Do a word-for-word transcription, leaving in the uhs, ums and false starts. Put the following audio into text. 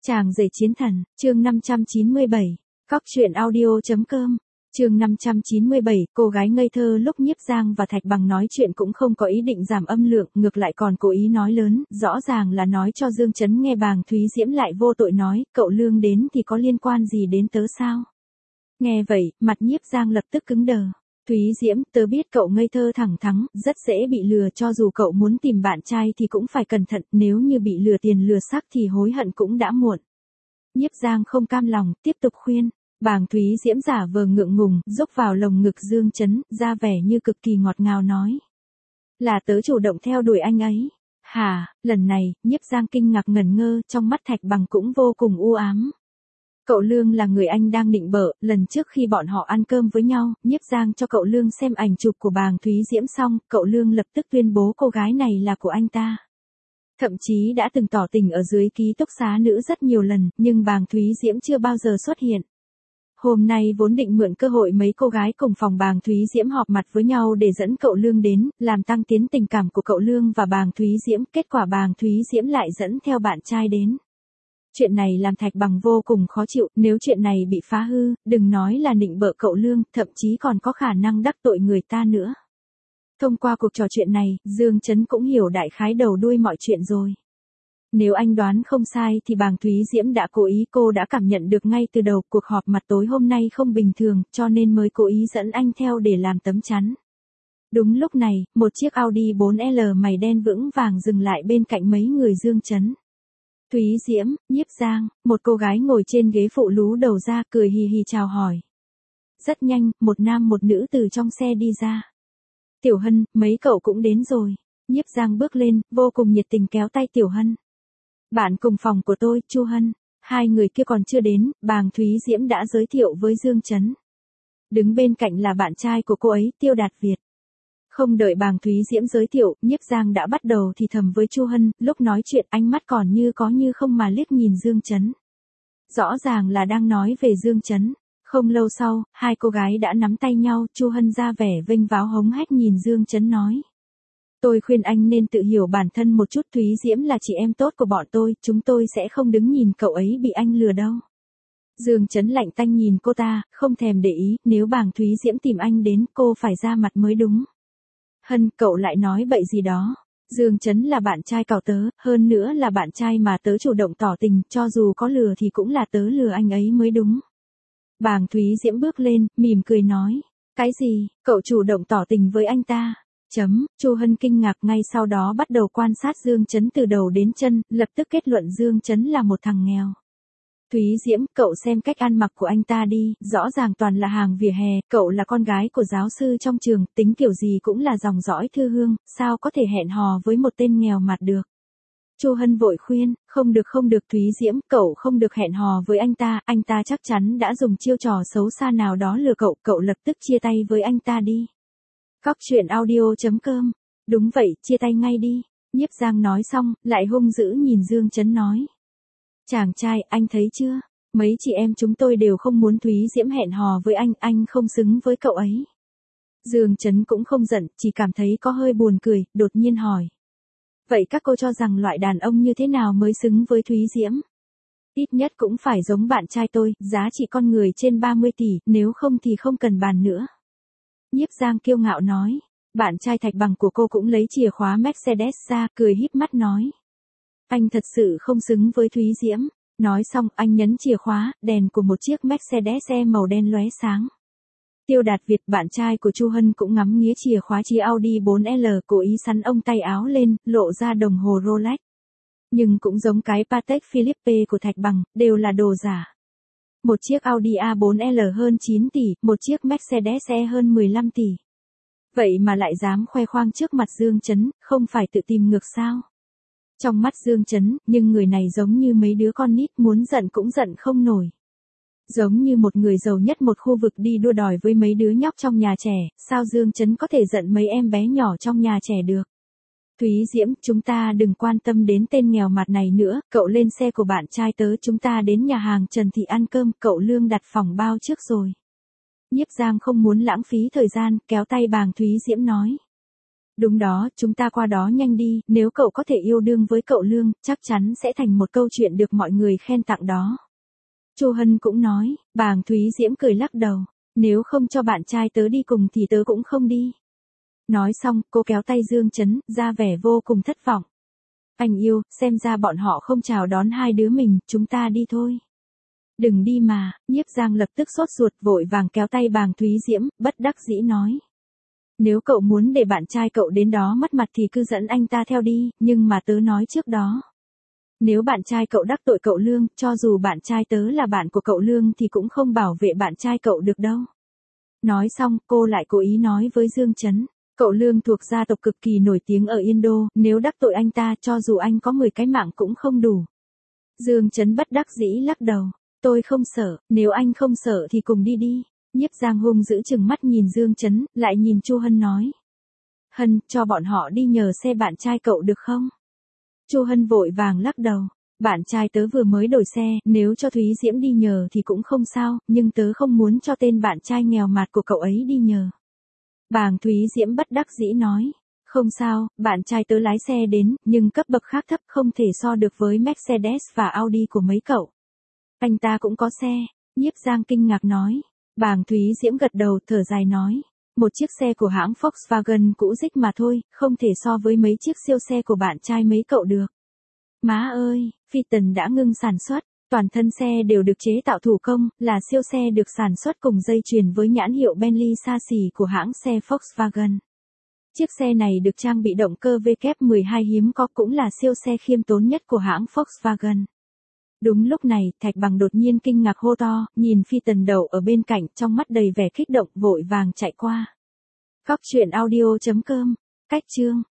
Chàng rể chiến thần, chương năm trăm chín mươi bảy, Cóc truyện audio.com, chương năm trăm chín mươi bảy, cô gái ngây thơ lúc Nhiếp Giang và Thạch Bằng nói chuyện cũng không có ý định giảm âm lượng, ngược lại còn cố ý nói lớn, rõ ràng là nói cho Dương Chấn nghe. Bàng Thúy Diễm lại vô tội nói, cậu Lương đến thì có liên quan gì đến tớ sao? Nghe vậy, mặt Nhiếp Giang lập tức cứng đờ. Thúy Diễm, tớ biết cậu ngây thơ thẳng thắn, rất dễ bị lừa, cho dù cậu muốn tìm bạn trai thì cũng phải cẩn thận, nếu như bị lừa tiền lừa xác thì hối hận cũng đã muộn. Nhiếp Giang không cam lòng, tiếp tục khuyên. Bàng Thúy Diễm giả vờ ngượng ngùng, rúc vào lồng ngực Dương Chấn, ra vẻ như cực kỳ ngọt ngào nói. Là tớ chủ động theo đuổi anh ấy. Hả, lần này, Nhiếp Giang kinh ngạc ngẩn ngơ, trong mắt Thạch Bằng cũng vô cùng u ám. Cậu Lương là người anh đang định bợ, lần trước khi bọn họ ăn cơm với nhau, Nhiếp Giang cho cậu Lương xem ảnh chụp của Bàng Thúy Diễm xong, cậu Lương lập tức tuyên bố cô gái này là của anh ta. Thậm chí đã từng tỏ tình ở dưới ký túc xá nữ rất nhiều lần, nhưng Bàng Thúy Diễm chưa bao giờ xuất hiện. Hôm nay vốn định mượn cơ hội mấy cô gái cùng phòng Bàng Thúy Diễm họp mặt với nhau để dẫn cậu Lương đến, làm tăng tiến tình cảm của cậu Lương và Bàng Thúy Diễm, kết quả Bàng Thúy Diễm lại dẫn theo bạn trai đến. Chuyện này làm Thạch Bằng vô cùng khó chịu, nếu chuyện này bị phá hư, đừng nói là nịnh bợ cậu Lương, thậm chí còn có khả năng đắc tội người ta nữa. Thông qua cuộc trò chuyện này, Dương Chấn cũng hiểu đại khái đầu đuôi mọi chuyện rồi. Nếu anh đoán không sai thì Bàng Thúy Diễm đã cố ý, cô đã cảm nhận được ngay từ đầu cuộc họp mặt tối hôm nay không bình thường, cho nên mới cố ý dẫn anh theo để làm tấm chắn. Đúng lúc này, một chiếc Audi bốn L màu đen vững vàng dừng lại bên cạnh mấy người Dương Chấn. Thúy Diễm, Nhiếp Giang, một cô gái ngồi trên ghế phụ lú đầu ra cười hì hì chào hỏi. Rất nhanh, một nam một nữ từ trong xe đi ra. Tiểu Hân, mấy cậu cũng đến rồi. Nhiếp Giang bước lên, vô cùng nhiệt tình kéo tay Tiểu Hân. Bạn cùng phòng của tôi, Chu Hân. Hai người kia còn chưa đến, Bàng Thúy Diễm đã giới thiệu với Dương Chấn. Đứng bên cạnh là bạn trai của cô ấy, Tiêu Đạt Việt. Không đợi Bàng Thúy Diễm giới thiệu, Nhiếp Giang đã bắt đầu thì thầm với Chu Hân, lúc nói chuyện ánh mắt còn như có như không mà liếc nhìn Dương Chấn. Rõ ràng là đang nói về Dương Chấn. Không lâu sau, hai cô gái đã nắm tay nhau, Chu Hân ra vẻ vênh váo hống hách nhìn Dương Chấn nói. Tôi khuyên anh nên tự hiểu bản thân một chút, Thúy Diễm là chị em tốt của bọn tôi, chúng tôi sẽ không đứng nhìn cậu ấy bị anh lừa đâu. Dương Chấn lạnh tanh nhìn cô ta, không thèm để ý, nếu Bàng Thúy Diễm tìm anh đến, cô phải ra mặt mới đúng. Hân, cậu lại nói bậy gì đó. Dương Chấn là bạn trai cậu tớ, hơn nữa là bạn trai mà tớ chủ động tỏ tình, cho dù có lừa thì cũng là tớ lừa anh ấy mới đúng. Bàng Thúy Diễm bước lên, mỉm cười nói. Cái gì, cậu chủ động tỏ tình với anh ta? Chấm, Chu Hân kinh ngạc, ngay sau đó bắt đầu quan sát Dương Chấn từ đầu đến chân, lập tức kết luận Dương Chấn là một thằng nghèo. Thúy Diễm, cậu xem cách ăn mặc của anh ta đi, rõ ràng toàn là hàng vỉa hè, cậu là con gái của giáo sư trong trường, tính kiểu gì cũng là dòng dõi thư hương, sao có thể hẹn hò với một tên nghèo mặt được. Chu Hân vội khuyên, không được không được Thúy Diễm, cậu không được hẹn hò với anh ta, anh ta chắc chắn đã dùng chiêu trò xấu xa nào đó lừa cậu, cậu lập tức chia tay với anh ta đi. Cóc truyện audio.com, đúng vậy, chia tay ngay đi. Nhiếp Giang nói xong, lại hung dữ nhìn Dương Chấn nói. Chàng trai, anh thấy chưa, mấy chị em chúng tôi đều không muốn Thúy Diễm hẹn hò với anh, anh không xứng với cậu ấy. Dương Chấn cũng không giận, chỉ cảm thấy có hơi buồn cười, đột nhiên hỏi. Vậy các cô cho rằng loại đàn ông như thế nào mới xứng với Thúy Diễm? Ít nhất cũng phải giống bạn trai tôi, giá trị con người trên ba mươi tỷ, nếu không thì không cần bàn nữa. Nhiếp Giang kiêu ngạo nói. Bạn trai Thạch Bằng của cô cũng lấy chìa khóa Mercedes ra, cười híp mắt nói. Anh thật sự không xứng với Thúy Diễm. Nói xong, anh nhấn chìa khóa, đèn của một chiếc Mercedes E màu đen lóe sáng. Tiêu Đạt Việt, bạn trai của Chu Hân cũng ngắm nghía chìa khóa chiếc Audi bốn L, cố ý sắn ông tay áo lên, lộ ra đồng hồ Rolex. Nhưng cũng giống cái Patek Philippe của Thạch Bằng, đều là đồ giả. Một chiếc Audi A bốn L hơn chín tỷ, một chiếc Mercedes E hơn mười lăm tỷ. Vậy mà lại dám khoe khoang trước mặt Dương Chấn, không phải tự tìm ngược sao? Trong mắt Dương Chấn, nhưng người này giống như mấy đứa con nít, muốn giận cũng giận không nổi. Giống như một người giàu nhất một khu vực đi đua đòi với mấy đứa nhóc trong nhà trẻ, sao Dương Chấn có thể giận mấy em bé nhỏ trong nhà trẻ được? Thúy Diễm, chúng ta đừng quan tâm đến tên nghèo mặt này nữa, cậu lên xe của bạn trai tớ, chúng ta đến nhà hàng Trần Thị ăn cơm, cậu Lương đặt phòng bao trước rồi. Nhiếp Giang không muốn lãng phí thời gian, kéo tay Bàng Thúy Diễm nói. Đúng đó, chúng ta qua đó nhanh đi, nếu cậu có thể yêu đương với cậu Lương, chắc chắn sẽ thành một câu chuyện được mọi người khen tặng đó. Chu Hân cũng nói, Bàng Thúy Diễm cười lắc đầu, nếu không cho bạn trai tớ đi cùng thì tớ cũng không đi. Nói xong, cô kéo tay Dương Chấn, ra vẻ vô cùng thất vọng. Anh yêu, xem ra bọn họ không chào đón hai đứa mình, chúng ta đi thôi. Đừng đi mà, Nhiếp Giang lập tức sốt ruột vội vàng kéo tay Bàng Thúy Diễm, bất đắc dĩ nói. Nếu cậu muốn để bạn trai cậu đến đó mất mặt thì cứ dẫn anh ta theo đi, nhưng mà tớ nói trước đó. Nếu bạn trai cậu đắc tội cậu Lương, cho dù bạn trai tớ là bạn của cậu Lương thì cũng không bảo vệ bạn trai cậu được đâu. Nói xong, cô lại cố ý nói với Dương Chấn, cậu Lương thuộc gia tộc cực kỳ nổi tiếng ở Yên Đô, nếu đắc tội anh ta cho dù anh có mười cái mạng cũng không đủ. Dương Chấn bất đắc dĩ lắc đầu, tôi không sợ, nếu anh không sợ thì cùng đi đi. Nhiếp Giang hung giữ chừng mắt nhìn Dương Chấn, lại nhìn Chu Hân nói. Hân, cho bọn họ đi nhờ xe bạn trai cậu được không? Chu Hân vội vàng lắc đầu, bạn trai tớ vừa mới đổi xe, nếu cho Thúy Diễm đi nhờ thì cũng không sao, nhưng tớ không muốn cho tên bạn trai nghèo mạt của cậu ấy đi nhờ. Bàng Thúy Diễm bất đắc dĩ nói, không sao, bạn trai tớ lái xe đến, nhưng cấp bậc khác thấp không thể so được với Mercedes và Audi của mấy cậu. Anh ta cũng có xe, Nhiếp Giang kinh ngạc nói. Bàng Thúy Diễm gật đầu thở dài nói, một chiếc xe của hãng Volkswagen cũ rích mà thôi, không thể so với mấy chiếc siêu xe của bạn trai mấy cậu được. Má ơi, Phaeton đã ngưng sản xuất, toàn thân xe đều được chế tạo thủ công, là siêu xe được sản xuất cùng dây chuyền với nhãn hiệu Bentley xa xỉ của hãng xe Volkswagen. Chiếc xe này được trang bị động cơ W mười hai hiếm có cũng là siêu xe khiêm tốn nhất của hãng Volkswagen. Đúng lúc này, Thạch Bằng đột nhiên kinh ngạc hô to, nhìn Phaeton đậu ở bên cạnh, trong mắt đầy vẻ kích động, vội vàng chạy qua. Cóc truyện audio chấm com, cách chương